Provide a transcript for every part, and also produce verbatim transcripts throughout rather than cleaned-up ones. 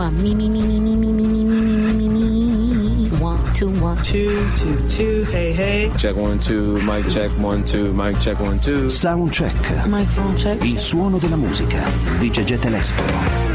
one, me, me, me, me, me, me, me, me, me, me, me, one, two, one, two, two, two, hey, hey. Check one, two, mic check one, two, mic check one, two. Sound check. Microphone check. Il suono della musica di Gegè Telesforo.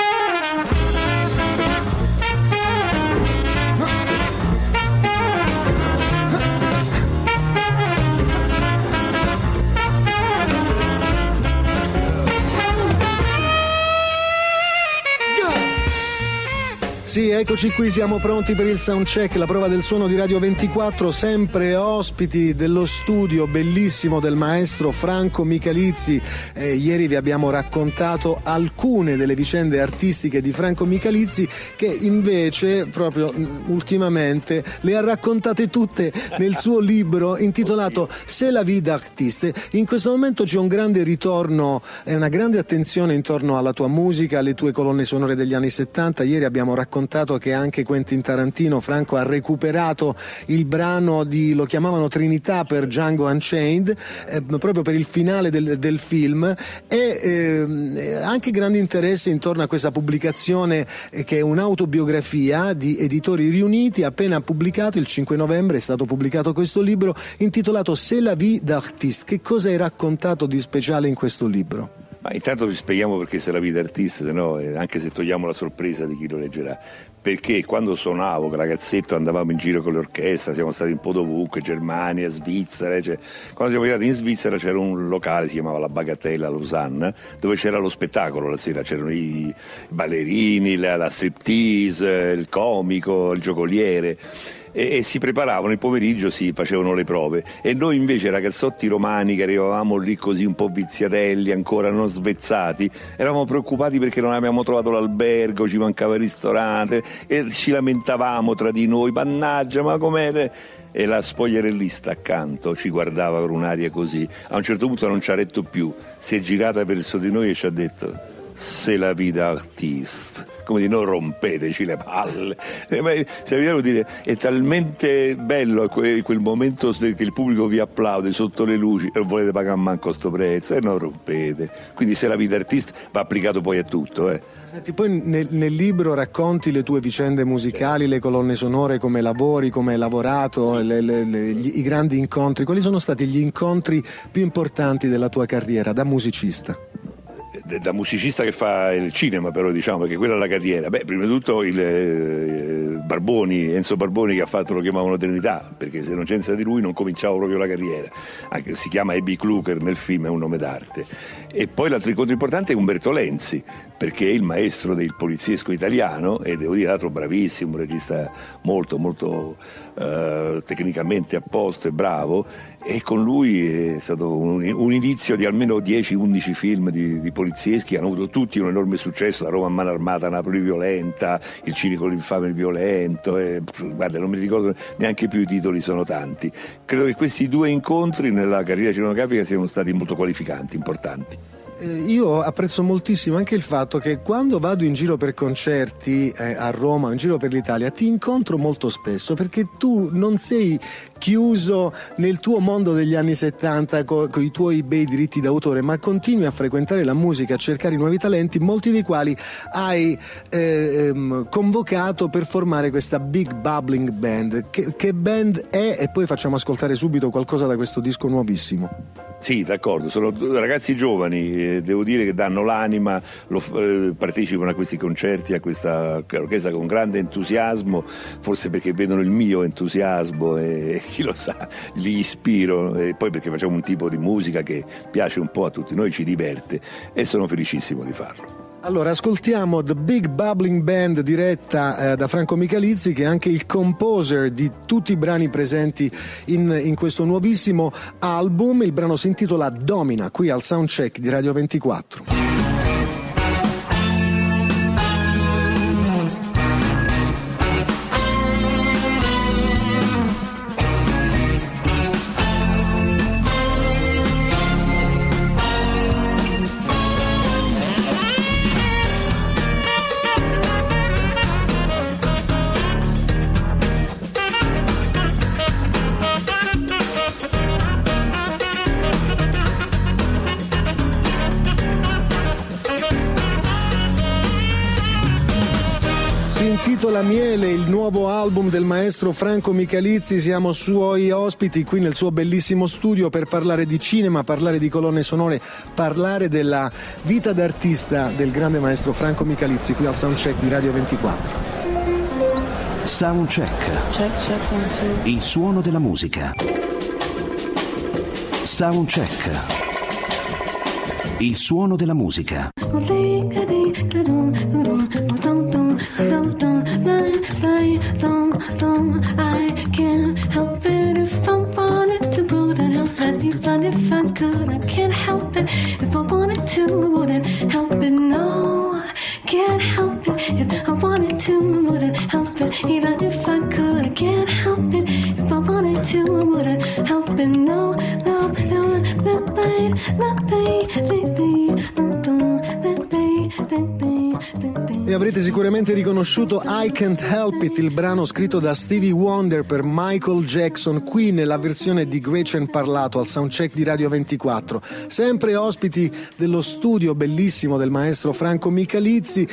Sì, eccoci qui, siamo pronti per il soundcheck, la prova del suono di Radio ventiquattro, sempre ospiti dello studio bellissimo del maestro Franco Michalizzi. Eh, ieri vi abbiamo raccontato alcune delle vicende artistiche di Franco Michalizzi, che invece proprio ultimamente le ha raccontate tutte nel suo libro intitolato C'est la vie d'artiste. In questo momento c'è un grande ritorno e una grande attenzione intorno alla tua musica, alle tue colonne sonore degli anni settanta. Ieri abbiamo raccontato che anche Quentin Tarantino, Franco, ha recuperato il brano di, lo chiamavano Trinità per Django Unchained, eh, proprio per il finale del, del film, e eh, anche grande interesse intorno a questa pubblicazione eh, che è un'autobiografia di Editori Riuniti, appena pubblicato il cinque novembre è stato pubblicato questo libro intitolato C'est la vie d'artiste. Che cosa hai raccontato di speciale in questo libro? Ma intanto vi spieghiamo perché se la vita artista, se no, eh, anche se togliamo la sorpresa di chi lo leggerà. Perché quando suonavo, ragazzetto, andavamo in giro con l'orchestra, siamo stati un po' dovunque, Germania, Svizzera. Cioè, quando siamo arrivati in Svizzera c'era un locale, si chiamava La Bagatella a Lausanne, dove c'era lo spettacolo la sera, c'erano i ballerini, la, la striptease, il comico, il giocoliere. E, e si preparavano, il pomeriggio si facevano le prove, e noi invece ragazzotti romani che arrivavamo lì così un po' viziatelli, ancora non svezzati, eravamo preoccupati perché non avevamo trovato l'albergo, ci mancava il ristorante e ci lamentavamo tra di noi, mannaggia, ma com'è? E la spogliarellista accanto ci guardava con un'aria così, a un certo punto non ci ha retto più, si è girata verso di noi e ci ha detto c'est la vie d'artiste, come di non rompeteci le palle. Eh, se vogliamo dire, è talmente bello quel, quel momento che il pubblico vi applaude sotto le luci e non volete pagare manco sto prezzo e non rompete. Quindi se la vita artista va applicato poi a tutto. Eh. Senti, poi nel, nel libro racconti le tue vicende musicali, le colonne sonore, come lavori, come hai lavorato, sì. le, le, le, gli, i grandi incontri. Quali sono stati gli incontri più importanti della tua carriera da musicista? Da musicista che fa il cinema, però, diciamo, perché quella è la carriera. Beh, prima di tutto il eh, Barboni, Enzo Barboni, che ha fatto, lo chiamavano Trinità, perché se non c'è senza di lui non cominciava proprio la carriera. Anche si chiama Abby Kluger nel film, è un nome d'arte. E poi l'altro incontro importante è Umberto Lenzi, perché è il maestro del poliziesco italiano e devo dire, l'altro bravissimo, un regista molto molto eh, tecnicamente a posto e bravo, e con lui è stato un, un inizio di almeno dieci undici film di, di polizieschi, hanno avuto tutti un enorme successo, la Roma a mano armata, Napoli violenta, il Cinico l'infame il violento, e, guarda, non mi ricordo neanche più i titoli, sono tanti. Credo che questi due incontri nella carriera cinematografica siano stati molto qualificanti, importanti. Io apprezzo moltissimo anche il fatto che quando vado in giro per concerti eh, a Roma, in giro per l'Italia, ti incontro molto spesso, perché tu non sei chiuso nel tuo mondo degli anni settanta con co i tuoi bei diritti d'autore, ma continui a frequentare la musica, a cercare nuovi talenti, molti dei quali hai eh, ehm, convocato per formare questa Big Bubbling Band. Che, che band è? E poi facciamo ascoltare subito qualcosa da questo disco nuovissimo. Sì, d'accordo, sono ragazzi giovani, eh, devo dire che danno l'anima, lo, eh, partecipano a questi concerti, a questa orchestra con grande entusiasmo, forse perché vedono il mio entusiasmo e chi lo sa, li ispiro, e poi perché facciamo un tipo di musica che piace un po' a tutti noi, ci diverte, e sono felicissimo di farlo. Allora, ascoltiamo The Big Bubbling Band, diretta eh, da Franco Michalizzi, che è anche il composer di tutti i brani presenti in, in questo nuovissimo album. Il brano si intitola Domina, qui al Soundcheck di Radio ventiquattro. Si intitola Miele, il nuovo album del maestro Franco Michalizzi. Siamo suoi ospiti qui nel suo bellissimo studio per parlare di cinema, parlare di colonne sonore, parlare della vita d'artista del grande maestro Franco Michalizzi qui al Soundcheck di Radio ventiquattro. Soundcheck. Check, check, one, two. Il suono della musica. Soundcheck. Il suono della musica. I can't help it if I wanted to, wouldn't help it even if I could. I can't help it if I wanted to, wouldn't help it. No, can't help it if I wanted to, wouldn't help it even if I could. I can't help it if I wanted to, wouldn't help it. No, no, no, no, no, E avrete sicuramente riconosciuto I Can't Help It, il brano scritto da Stevie Wonder per Michael Jackson, qui nella versione di Gretchen Parlato al Soundcheck di Radio ventiquattro. Sempre ospiti dello studio bellissimo del maestro Franco Michalizzi,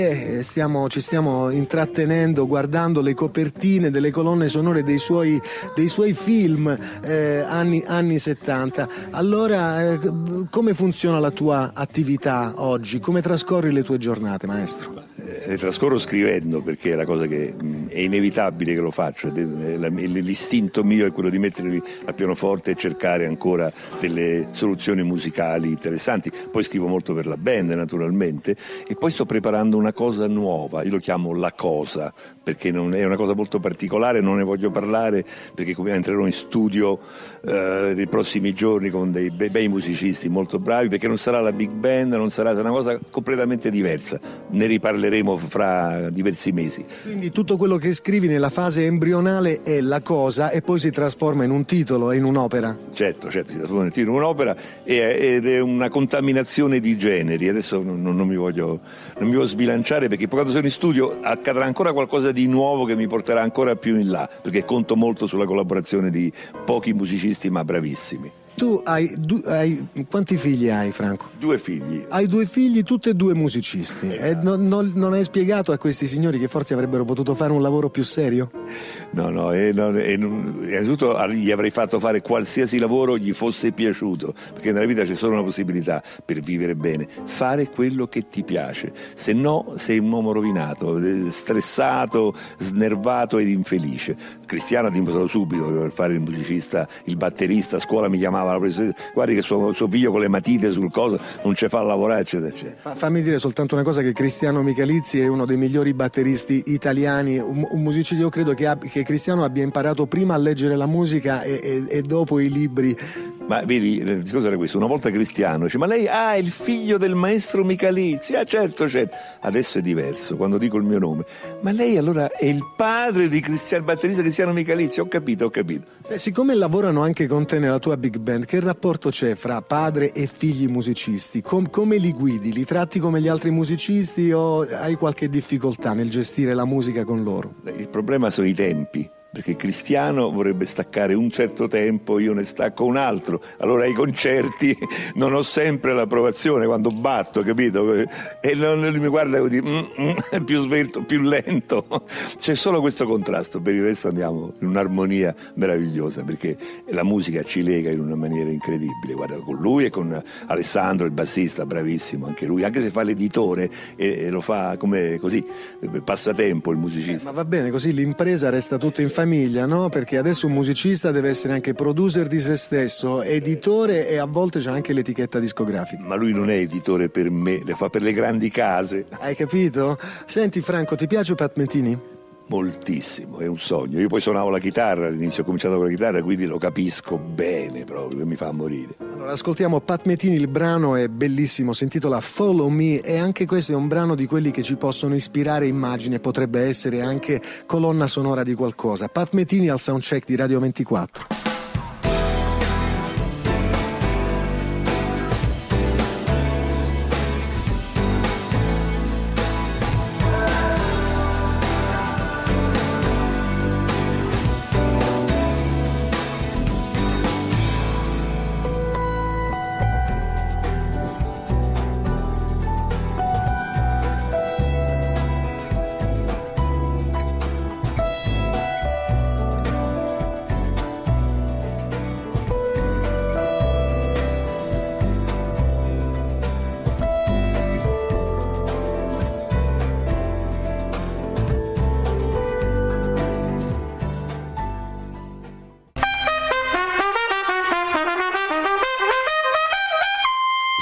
e stiamo, ci stiamo intrattenendo guardando le copertine delle colonne sonore dei suoi, dei suoi film eh, anni, anni settanta. Allora, eh, come funziona la tua attività oggi? Come trascorri le tue giornate, maestro? Le trascorro scrivendo, perché è la cosa che mh, è inevitabile che lo faccia. L'istinto mio è quello di mettermi al pianoforte e cercare ancora delle soluzioni musicali interessanti. Poi scrivo molto per la band, naturalmente, e poi sto preparando una cosa nuova. Io lo chiamo La Cosa, perché non è una cosa molto particolare, non ne voglio parlare perché come entrerò in studio eh, nei prossimi giorni con dei bei, bei musicisti molto bravi, perché non sarà la big band, non sarà, sarà una cosa completamente diversa. Ne riparleremo fra diversi mesi. Quindi tutto quello che scrivi nella fase embrionale è La Cosa e poi si trasforma in un titolo e in un'opera? Certo, certo, si trasforma in un titolo, in un'opera, ed è una contaminazione di generi. Adesso non, non, mi voglio, non mi voglio sbilanciare, perché poi quando sono in studio accadrà ancora qualcosa di nuovo che mi porterà ancora più in là, perché conto molto sulla collaborazione di pochi musicisti ma bravissimi. Tu hai, du- hai quanti figli hai, Franco? Due figli. Hai due figli, tutti e due musicisti. E non, non, non hai spiegato a questi signori che forse avrebbero potuto fare un lavoro più serio? No, no, e non, e non, innanzitutto gli avrei fatto fare qualsiasi lavoro gli fosse piaciuto, perché nella vita c'è solo una possibilità per vivere bene: fare quello che ti piace. Se no sei un uomo rovinato, stressato, snervato ed infelice. Cristiano ha dimostrato subito per fare il musicista, il batterista. A scuola mi chiamava la professoressa: guardi che suo, suo figlio con le matite sul coso non ci fa lavorare, eccetera, eccetera. Fammi dire soltanto una cosa, che Cristiano Michalizzi è uno dei migliori batteristi italiani, un, un musicista. Io credo che, ab- che Cristiano abbia imparato prima a leggere la musica e, e, e dopo i libri. Ma vedi, il discorso era questo: una volta Cristiano dice: ma lei ha ah, il figlio del maestro Michalizzi? Ah, certo, certo. Adesso è diverso quando dico il mio nome: ma lei allora è il padre di Cristiano, batterista Cristiano Michalizzi? Ho capito, ho capito. Se, siccome lavorano anche con te nella tua big band, che rapporto c'è fra padre e figli musicisti? Com- come li guidi? Li tratti come gli altri musicisti o hai qualche difficoltà nel gestire la musica con loro? Il problema sono i tempi, perché Cristiano vorrebbe staccare un certo tempo, io ne stacco un altro. Allora ai concerti non ho sempre l'approvazione quando batto, capito? E non, mi guarda e dice: mm, mm, è più svelto, più lento. C'è solo questo contrasto, per il resto andiamo in un'armonia meravigliosa, perché la musica ci lega in una maniera incredibile. Guarda, con lui e con Alessandro, il bassista, bravissimo anche lui, anche se fa l'editore e, e lo fa come così, passatempo il musicista. Ma va bene, così l'impresa resta tutta in famiglia, no? Perché adesso un musicista deve essere anche producer di se stesso, editore, e a volte c'è anche l'etichetta discografica. Ma lui non è editore per me, le fa per le grandi case. Hai capito? Senti Franco, ti piace Pat Metheny? Moltissimo, è un sogno. Io poi suonavo la chitarra, all'inizio ho cominciato con la chitarra, quindi lo capisco bene proprio, mi fa morire. Allora ascoltiamo Pat Metheny, il brano è bellissimo, si intitola Follow Me, e anche questo è un brano di quelli che ci possono ispirare immagini, potrebbe essere anche colonna sonora di qualcosa. Pat Metheny al Soundcheck di Radio ventiquattro.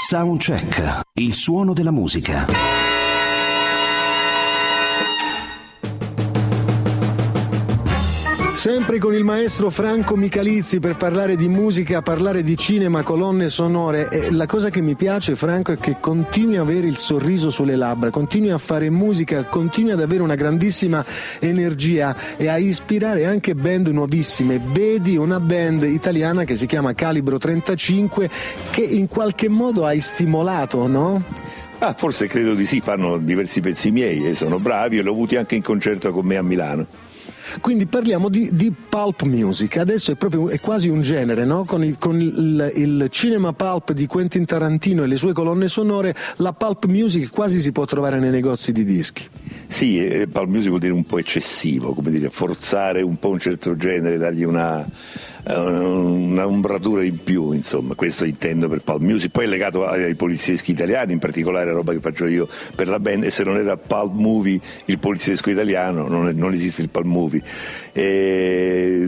Soundcheck, il suono della musica. Sempre con il maestro Franco Michalizzi per parlare di musica, parlare di cinema, colonne sonore. E la cosa che mi piace, Franco, è che continui a avere il sorriso sulle labbra, continui a fare musica, continui ad avere una grandissima energia e a ispirare anche band nuovissime. Vedi una band italiana che si chiama Calibro trentacinque che in qualche modo hai stimolato, no? Ah, forse credo di sì, fanno diversi pezzi miei e sono bravi e l'ho avuti anche in concerto con me a Milano. Quindi parliamo di, di pulp music, adesso è proprio è quasi un genere, no? Con, il, con il, il cinema pulp di Quentin Tarantino e le sue colonne sonore, la pulp music quasi si può trovare nei negozi di dischi. Sì, eh, pulp music vuol dire un po' eccessivo, come dire, forzare un po' un certo genere, dargli una, una umbratura in più, insomma, questo intendo per pulp music. Poi è legato ai polizieschi italiani, in particolare roba che faccio io per la band, e se non era pulp movie il poliziesco italiano non, è, non esiste il pulp movie. E,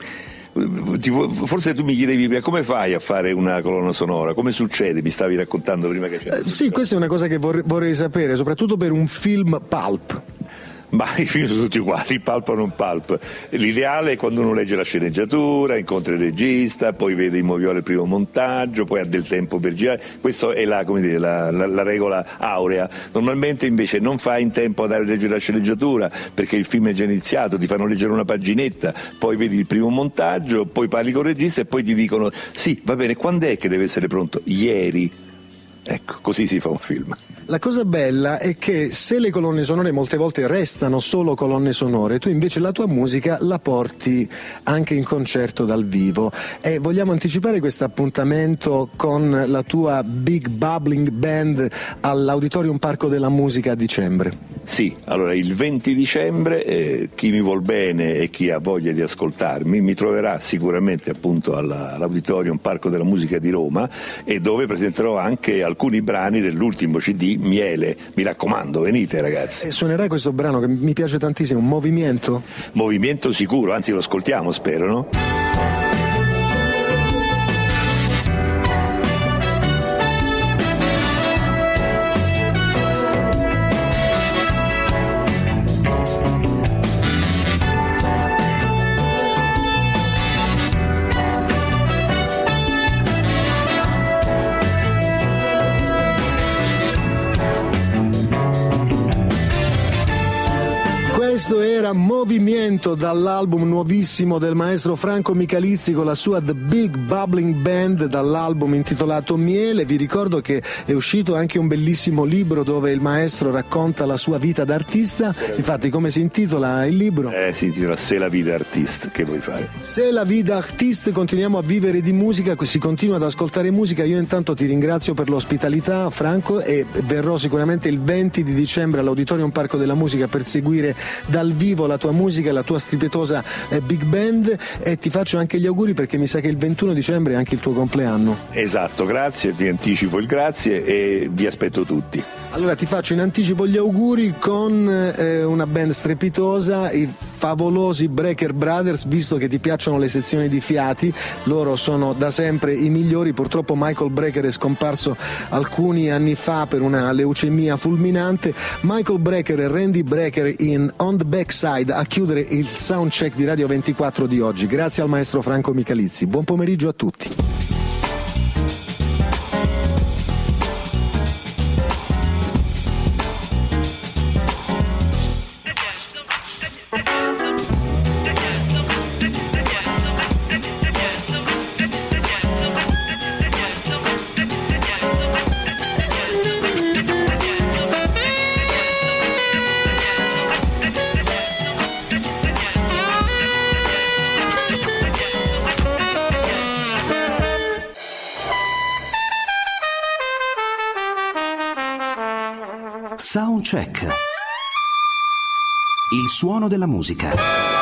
forse tu mi chiedevi come fai a fare una colonna sonora, come succede, mi stavi raccontando prima che c'era. Eh, sì, questa è una cosa che vorrei, vorrei sapere, soprattutto per un film pulp. Ma i film sono tutti uguali, pulp o non pulp. L'ideale è quando uno legge la sceneggiatura, incontra il regista, poi vede in moviola il primo montaggio, poi ha del tempo per girare. Questa è la, come dire, la, la, la regola aurea. Normalmente invece non fai in tempo a dare a leggere la sceneggiatura perché il film è già iniziato, ti fanno leggere una paginetta, poi vedi il primo montaggio, poi parli con il regista e poi ti dicono sì, va bene, quando è che deve essere pronto? Ieri. Ecco, così si fa un film. La cosa bella è che se le colonne sonore molte volte restano solo colonne sonore, tu invece la tua musica la porti anche in concerto dal vivo. E vogliamo anticipare questo appuntamento con la tua Big Bubbling Band all'Auditorium Parco della Musica a dicembre. Sì, allora il venti dicembre eh, chi mi vuol bene e chi ha voglia di ascoltarmi mi troverà sicuramente appunto alla, all'Auditorium Parco della Musica di Roma, e dove presenterò anche alcuni brani dell'ultimo C D Miele. Mi raccomando, venite ragazzi. E suonerai questo brano che mi piace tantissimo, Movimento? Movimento sicuro, anzi lo ascoltiamo, spero, no? Questo era Movimento dall'album nuovissimo del maestro Franco Michalizzi con la sua The Big Bubbling Band, dall'album intitolato Miele. Vi ricordo che è uscito anche un bellissimo libro dove il maestro racconta la sua vita d'artista. Infatti, come si intitola il libro? Eh, si intitola Se la vida artiste, che vuoi fare? Se la vida artiste, continuiamo a vivere di musica, si continua ad ascoltare musica. Io intanto ti ringrazio per l'ospitalità, Franco, e verrò sicuramente il venti di dicembre all'Auditorium Parco della Musica per seguire dal vivo la tua musica, la tua strepitosa eh, big band, e ti faccio anche gli auguri perché mi sa che il ventuno dicembre è anche il tuo compleanno. Esatto, grazie, ti anticipo il grazie e vi aspetto tutti. Allora ti faccio in anticipo gli auguri con eh, una band strepitosa, i favolosi Brecker Brothers, visto che ti piacciono le sezioni di fiati, loro sono da sempre i migliori. Purtroppo Michael Brecker è scomparso alcuni anni fa per una leucemia fulminante. Michael Brecker e Randy Brecker in On the Backside a chiudere il soundcheck di Radio ventiquattro di oggi. Grazie al maestro Franco Michalizzi, buon pomeriggio a tutti. Soundcheck. Il suono della musica.